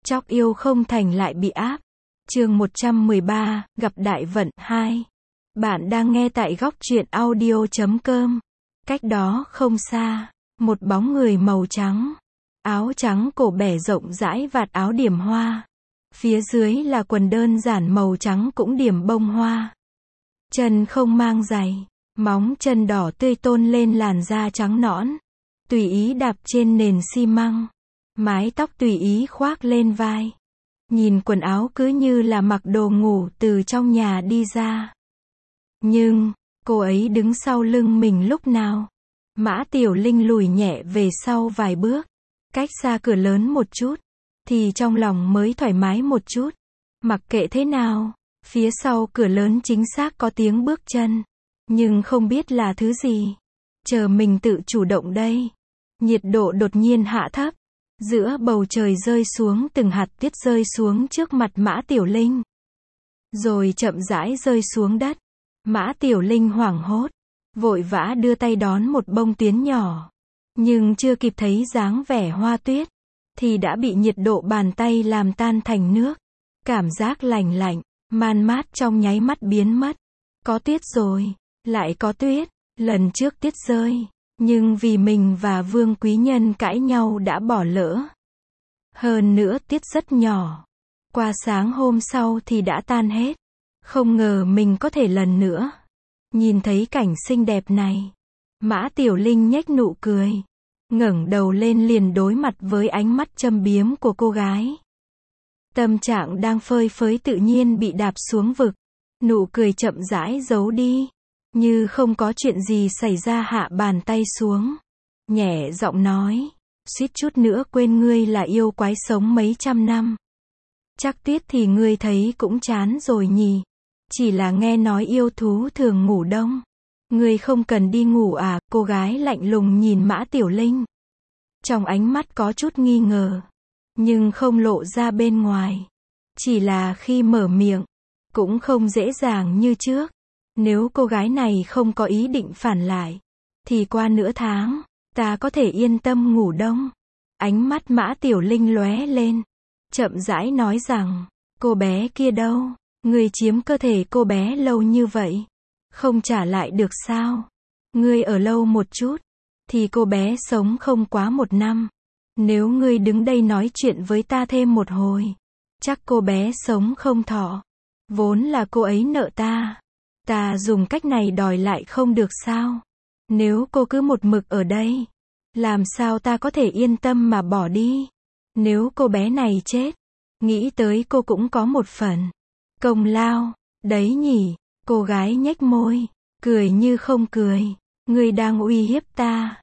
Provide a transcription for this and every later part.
Chóc yêu không thành lại bị áp. Chương 113, gặp đại vận 2. Bạn đang nghe tại góc truyện audio.com. Cách đó không xa, một bóng người màu trắng, áo trắng cổ bẻ rộng rãi vạt áo điểm hoa. Phía dưới là quần đơn giản màu trắng cũng điểm bông hoa. Chân không mang giày, móng chân đỏ tươi tôn lên làn da trắng nõn. Tùy ý đạp trên nền xi măng. Mái tóc tùy ý khoác lên vai. Nhìn quần áo cứ như là mặc đồ ngủ từ trong nhà đi ra. Nhưng, cô ấy đứng sau lưng mình lúc nào? Mã Tiểu Linh lùi nhẹ về sau vài bước, cách xa cửa lớn một chút, thì trong lòng mới thoải mái một chút. Mặc kệ thế nào, phía sau cửa lớn chính xác có tiếng bước chân, nhưng không biết là thứ gì. Chờ mình tự chủ động đây. Nhiệt độ đột nhiên hạ thấp. Giữa bầu trời rơi xuống từng hạt tuyết rơi xuống trước mặt Mã Tiểu Linh. Rồi chậm rãi rơi xuống đất. Mã Tiểu Linh hoảng hốt, vội vã đưa tay đón một bông tuyến nhỏ. Nhưng chưa kịp thấy dáng vẻ hoa tuyết, thì đã bị nhiệt độ bàn tay làm tan thành nước. Cảm giác lành lạnh, man mát trong nháy mắt biến mất. Có tuyết rồi, lại có tuyết. Lần trước tuyết rơi, nhưng vì mình và Vương Quý Nhân cãi nhau đã bỏ lỡ. Hơn nữa tuyết rất nhỏ. Qua sáng hôm sau thì đã tan hết. Không ngờ mình có thể lần nữa nhìn thấy cảnh xinh đẹp này. Mã Tiểu Linh nhếch nụ cười, ngẩng đầu lên liền đối mặt với ánh mắt châm biếm của cô gái. Tâm trạng đang phơi phới tự nhiên bị đạp xuống vực. Nụ cười chậm rãi giấu đi, như không có chuyện gì xảy ra, hạ bàn tay xuống, nhẹ giọng nói, suýt chút nữa quên ngươi là yêu quái sống mấy trăm năm. Chắc tuyết thì ngươi thấy cũng chán rồi nhỉ. Chỉ là nghe nói yêu thú thường ngủ đông. Ngươi không cần đi ngủ à? Cô gái lạnh lùng nhìn Mã Tiểu Linh. Trong ánh mắt có chút nghi ngờ, nhưng không lộ ra bên ngoài. Chỉ là khi mở miệng, cũng không dễ dàng như trước. Nếu cô gái này không có ý định phản lại, thì qua nửa tháng, ta có thể yên tâm ngủ đông. Ánh mắt Mã Tiểu Linh lóe lên, chậm rãi nói rằng, cô bé kia đâu? Ngươi chiếm cơ thể cô bé lâu như vậy, không trả lại được sao? Ngươi ở lâu một chút, thì cô bé sống không quá 1 năm. Nếu ngươi đứng đây nói chuyện với ta thêm một hồi, chắc cô bé sống không thọ. Vốn là cô ấy nợ ta. Ta dùng cách này đòi lại không được sao? Nếu cô cứ một mực ở đây, làm sao ta có thể yên tâm mà bỏ đi? Nếu cô bé này chết, nghĩ tới cô cũng có một phần công lao, đấy nhỉ? Cô gái nhếch môi, cười như không cười. Ngươi đang uy hiếp ta.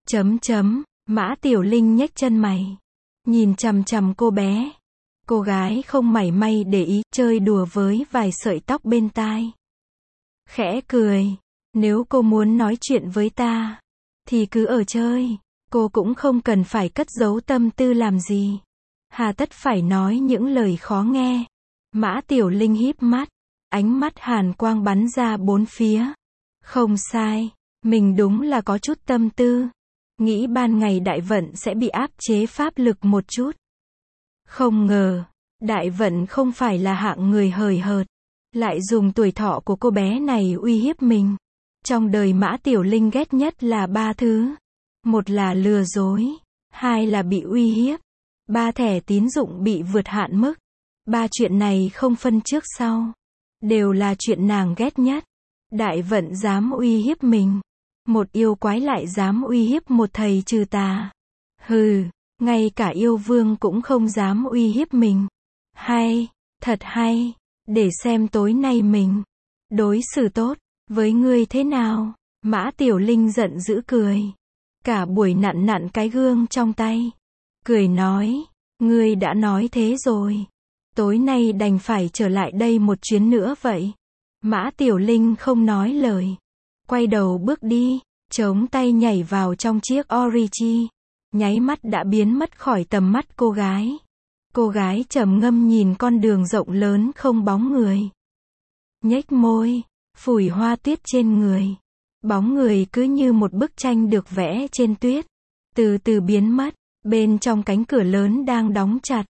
Mã Tiểu Linh nhếch chân mày, nhìn chằm chằm cô bé. Cô gái không mảy may để ý, chơi đùa với vài sợi tóc bên tai. Khẽ cười, nếu cô muốn nói chuyện với ta, thì cứ ở chơi. Cô cũng không cần phải cất giấu tâm tư làm gì. Hà tất phải nói những lời khó nghe. Mã Tiểu Linh híp mắt, ánh mắt hàn quang bắn ra bốn phía. Không sai, mình đúng là có chút tâm tư. Nghĩ ban ngày đại vận sẽ bị áp chế pháp lực một chút. Không ngờ, đại vận không phải là hạng người hời hợt, lại dùng tuổi thọ của cô bé này uy hiếp mình. Trong đời Mã Tiểu Linh ghét nhất là 3 thứ. 1 là lừa dối, 2 là bị uy hiếp, 3 thẻ tín dụng bị vượt hạn mức. 3 chuyện này không phân trước sau, đều là chuyện nàng ghét nhất. Đại vận dám uy hiếp mình, một yêu quái lại dám uy hiếp một thầy trừ tà. Hừ, ngay cả yêu vương cũng không dám uy hiếp mình. Hay, thật hay, để xem tối nay mình đối xử tốt với ngươi thế nào. Mã Tiểu Linh giận dữ cười, cả buổi nặn nặn cái gương trong tay, cười nói, ngươi đã nói thế rồi, tối nay đành phải trở lại đây một chuyến nữa vậy. Mã Tiểu Linh không nói lời, quay đầu bước đi, chống tay nhảy vào trong chiếc Orichi, nháy mắt đã biến mất khỏi tầm mắt cô gái. Cô gái trầm ngâm nhìn con đường rộng lớn không bóng người, nhếch môi, phủi hoa tuyết trên người. Bóng người cứ như một bức tranh được vẽ trên tuyết, từ từ biến mất. Bên trong cánh cửa lớn đang đóng chặt,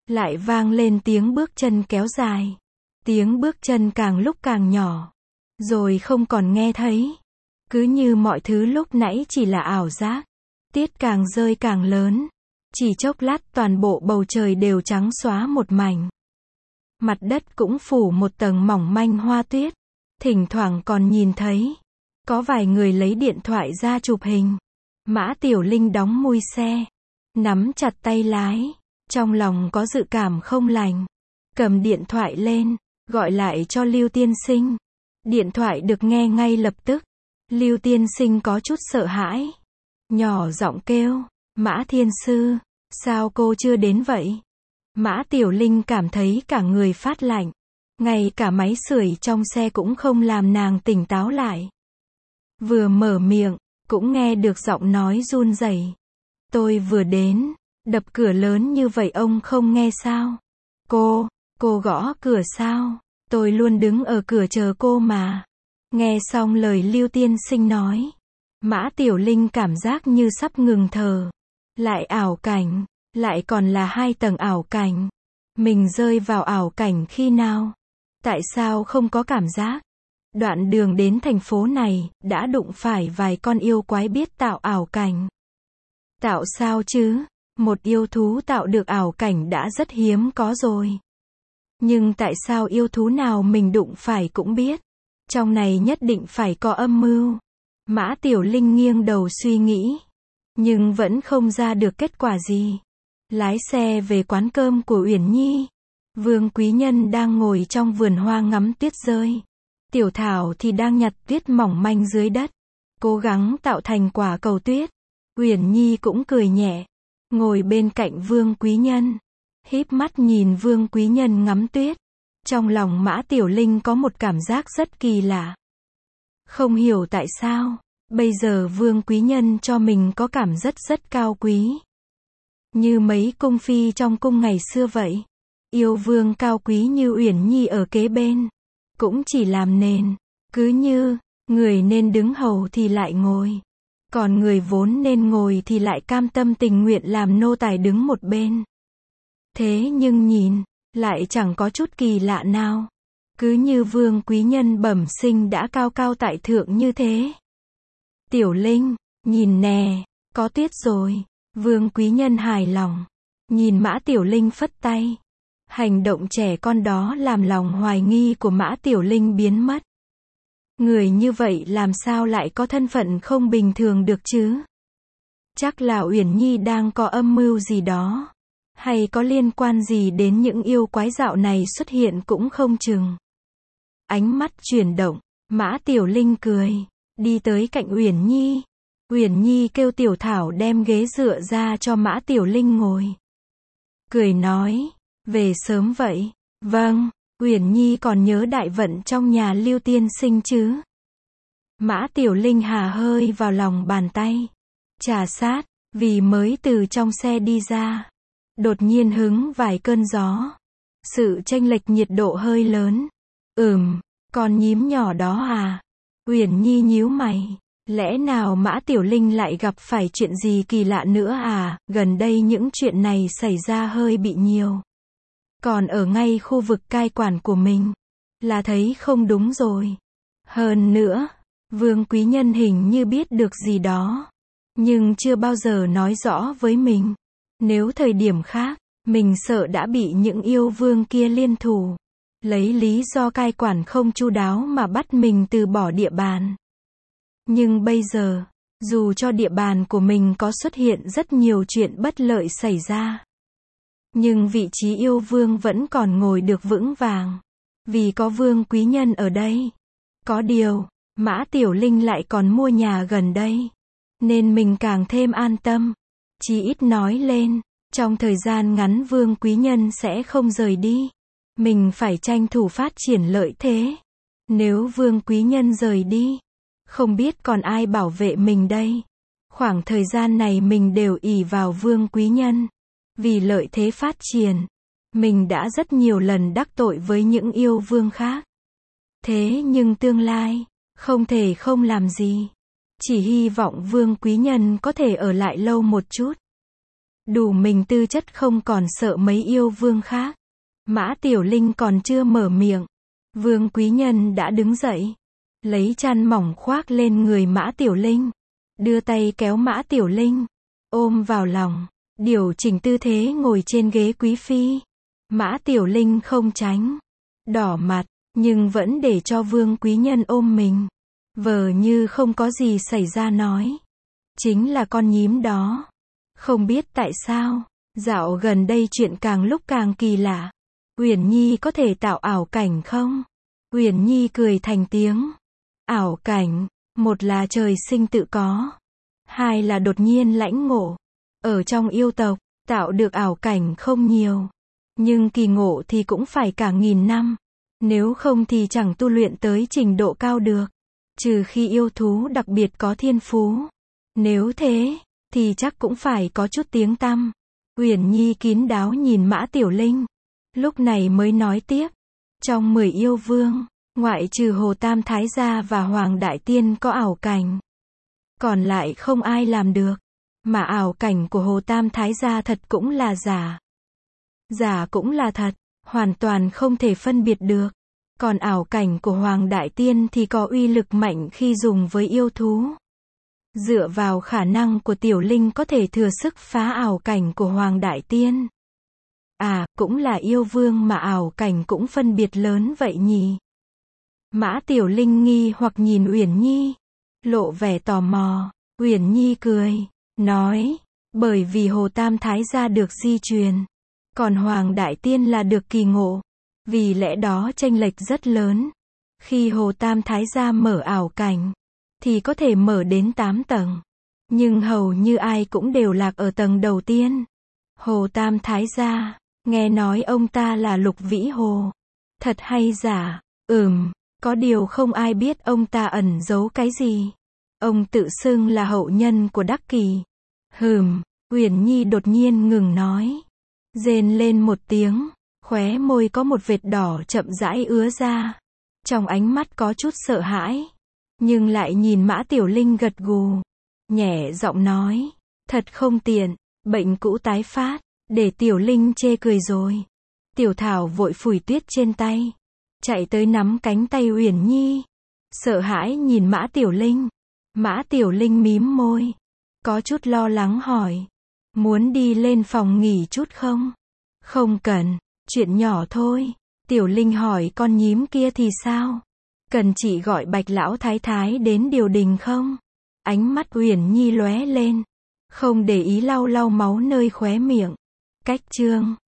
lại vang lên tiếng bước chân kéo dài. Tiếng bước chân càng lúc càng nhỏ, rồi không còn nghe thấy. Cứ như mọi thứ lúc nãy chỉ là ảo giác. Tiết càng rơi càng lớn. Chỉ chốc lát toàn bộ bầu trời đều trắng xóa một mảnh. Mặt đất cũng phủ một tầng mỏng manh hoa tuyết. Thỉnh thoảng còn nhìn thấy có vài người lấy điện thoại ra chụp hình. Mã Tiểu Linh đóng mui xe, nắm chặt tay lái, trong lòng có dự cảm không lành. Cầm điện thoại lên, gọi lại cho Lưu tiên sinh. Điện thoại được nghe ngay lập tức. Lưu tiên sinh có chút sợ hãi, nhỏ giọng kêu, Mã thiên sư, sao cô chưa đến vậy? Mã Tiểu Linh cảm thấy cả người phát lạnh. Ngay cả máy sưởi trong xe cũng không làm nàng tỉnh táo lại. Vừa mở miệng, cũng nghe được giọng nói run rẩy. Tôi vừa đến, đập cửa lớn như vậy ông không nghe sao? Cô gõ cửa sao? Tôi luôn đứng ở cửa chờ cô mà. Nghe xong lời Lưu tiên sinh nói, Mã Tiểu Linh cảm giác như sắp ngừng thở. Lại ảo cảnh, lại còn là 2 tầng ảo cảnh. Mình rơi vào ảo cảnh khi nào? Tại sao không có cảm giác? Đoạn đường đến thành phố này, đã đụng phải vài con yêu quái biết tạo ảo cảnh. Tạo sao chứ? Một yêu thú tạo được ảo cảnh đã rất hiếm có rồi. Nhưng tại sao yêu thú nào mình đụng phải cũng biết? Trong này nhất định phải có âm mưu. Mã Tiểu Linh nghiêng đầu suy nghĩ, nhưng vẫn không ra được kết quả gì. Lái xe về quán cơm của Uyển Nhi. Vương Quý Nhân đang ngồi trong vườn hoa ngắm tuyết rơi. Tiểu Thảo thì đang nhặt tuyết mỏng manh dưới đất, cố gắng tạo thành quả cầu tuyết. Uyển Nhi cũng cười nhẹ, ngồi bên cạnh Vương Quý Nhân, híp mắt nhìn Vương Quý Nhân ngắm tuyết. Trong lòng Mã Tiểu Linh có một cảm giác rất kỳ lạ. Không hiểu tại sao, bây giờ Vương Quý Nhân cho mình có cảm rất cao quý. Như mấy cung phi trong cung ngày xưa vậy. Yêu vương cao quý như Uyển Nhi ở kế bên, cũng chỉ làm nền. Cứ như, người nên đứng hầu thì lại ngồi. Còn người vốn nên ngồi thì lại cam tâm tình nguyện làm nô tài đứng một bên. Thế nhưng nhìn, lại chẳng có chút kỳ lạ nào. Cứ như Vương Quý Nhân bẩm sinh đã cao cao tại thượng như thế. Tiểu Linh, nhìn nè, có tuyết rồi. Vương Quý Nhân hài lòng, nhìn Mã Tiểu Linh phất tay. Hành động trẻ con đó làm lòng hoài nghi của Mã Tiểu Linh biến mất. Người như vậy làm sao lại có thân phận không bình thường được chứ? Chắc là Uyển Nhi đang có âm mưu gì đó. Hay có liên quan gì đến những yêu quái dạo này xuất hiện cũng không chừng. Ánh mắt chuyển động, Mã Tiểu Linh cười, đi tới cạnh Uyển Nhi. Uyển Nhi kêu Tiểu Thảo đem ghế dựa ra cho Mã Tiểu Linh ngồi. Cười nói, về sớm vậy? Vâng, Uyển Nhi còn nhớ đại vận trong nhà Lưu tiên sinh chứ? Mã Tiểu Linh hà hơi vào lòng bàn tay, trà sát, vì mới từ trong xe đi ra. Đột nhiên hứng vài cơn gió. Sự chênh lệch nhiệt độ hơi lớn. Con nhím nhỏ đó à? Uyển Nhi nhíu mày. Lẽ nào Mã Tiểu Linh lại gặp phải chuyện gì kỳ lạ nữa à? Gần đây những chuyện này xảy ra hơi bị nhiều. Còn ở ngay khu vực cai quản của mình, là thấy không đúng rồi. Hơn nữa, Vương Quý Nhân hình như biết được gì đó, nhưng chưa bao giờ nói rõ với mình. Nếu thời điểm khác, mình sợ đã bị những yêu vương kia liên thủ, lấy lý do cai quản không chu đáo mà bắt mình từ bỏ địa bàn. Nhưng bây giờ, dù cho địa bàn của mình có xuất hiện rất nhiều chuyện bất lợi xảy ra, nhưng vị trí yêu vương vẫn còn ngồi được vững vàng, vì có Vương Quý Nhân ở đây. Có điều, Mã Tiểu Linh lại còn mua nhà gần đây, nên mình càng thêm an tâm. Chỉ ít nói lên, trong thời gian ngắn Vương Quý Nhân sẽ không rời đi. Mình phải tranh thủ phát triển lợi thế. Nếu Vương Quý Nhân rời đi, không biết còn ai bảo vệ mình đây. Khoảng thời gian này mình đều ỷ vào Vương Quý Nhân. Vì lợi thế phát triển, mình đã rất nhiều lần đắc tội với những yêu vương khác. Thế nhưng tương lai, không thể không làm gì. Chỉ hy vọng Vương Quý Nhân có thể ở lại lâu một chút. Đủ mình tư chất không còn sợ mấy yêu vương khác. Mã Tiểu Linh còn chưa mở miệng. Vương Quý Nhân đã đứng dậy. Lấy chăn mỏng khoác lên người Mã Tiểu Linh. Đưa tay kéo Mã Tiểu Linh. Ôm vào lòng. Điều chỉnh tư thế ngồi trên ghế quý phi. Mã Tiểu Linh không tránh. Đỏ mặt, nhưng vẫn để cho Vương Quý Nhân ôm mình. Vờ như không có gì xảy ra nói. Chính là con nhím đó. Không biết tại sao, dạo gần đây chuyện càng lúc càng kỳ lạ. Uyển Nhi có thể tạo ảo cảnh không? Uyển Nhi cười thành tiếng. Ảo cảnh, một là trời sinh tự có. Hai là đột nhiên lãnh ngộ. Ở trong yêu tộc, tạo được ảo cảnh không nhiều. Nhưng kỳ ngộ thì cũng phải cả 1000 năm. Nếu không thì chẳng tu luyện tới trình độ cao được. Trừ khi yêu thú đặc biệt có thiên phú. Nếu thế, thì chắc cũng phải có chút tiếng tăm. Uyển Nhi kín đáo nhìn Mã Tiểu Linh. Lúc này mới nói tiếp. Trong 10 yêu vương, ngoại trừ Hồ Tam Thái Gia và Hoàng Đại Tiên có ảo cảnh. Còn lại không ai làm được. Mà ảo cảnh của Hồ Tam Thái Gia thật cũng là giả. Giả cũng là thật. Hoàn toàn không thể phân biệt được. Còn ảo cảnh của Hoàng Đại Tiên thì có uy lực mạnh khi dùng với yêu thú. Dựa vào khả năng của Tiểu Linh có thể thừa sức phá ảo cảnh của Hoàng Đại Tiên. À, cũng là yêu vương mà ảo cảnh cũng phân biệt lớn vậy nhỉ? Mã Tiểu Linh nghi hoặc nhìn Uyển Nhi. Lộ vẻ tò mò. Uyển Nhi cười. Nói. Bởi vì Hồ Tam Thái Gia được di truyền. Còn Hoàng Đại Tiên là được kỳ ngộ. Vì lẽ đó chênh lệch rất lớn. Khi Hồ Tam Thái Gia mở ảo cảnh, thì có thể mở đến 8 tầng. Nhưng hầu như ai cũng đều lạc ở tầng đầu tiên. Hồ Tam Thái Gia, nghe nói ông ta là Lục Vĩ Hồ. Thật hay giả? Có điều không ai biết ông ta ẩn giấu cái gì. Ông tự xưng là hậu nhân của Đắc Kỳ. Uyển Nhi đột nhiên ngừng nói. Rên lên một tiếng, khóe môi có một vệt đỏ chậm rãi ứa ra. Trong ánh mắt có chút sợ hãi. Nhưng lại nhìn Mã Tiểu Linh gật gù. Nhẹ giọng nói. Thật không tiện, bệnh cũ tái phát. Để Tiểu Linh chê cười rồi. Tiểu Thảo vội phủi tuyết trên tay. Chạy tới nắm cánh tay Uyển Nhi. Sợ hãi nhìn Mã Tiểu Linh. Mã Tiểu Linh mím môi. Có chút lo lắng hỏi. Muốn đi lên phòng nghỉ chút không? Không cần, chuyện nhỏ thôi. Tiểu Linh hỏi con nhím kia thì sao? Cần chị gọi Bạch lão thái thái đến điều đình không? Ánh mắt Uyển Nhi lóe lên. Không để ý lau lau máu nơi khóe miệng. Cách chương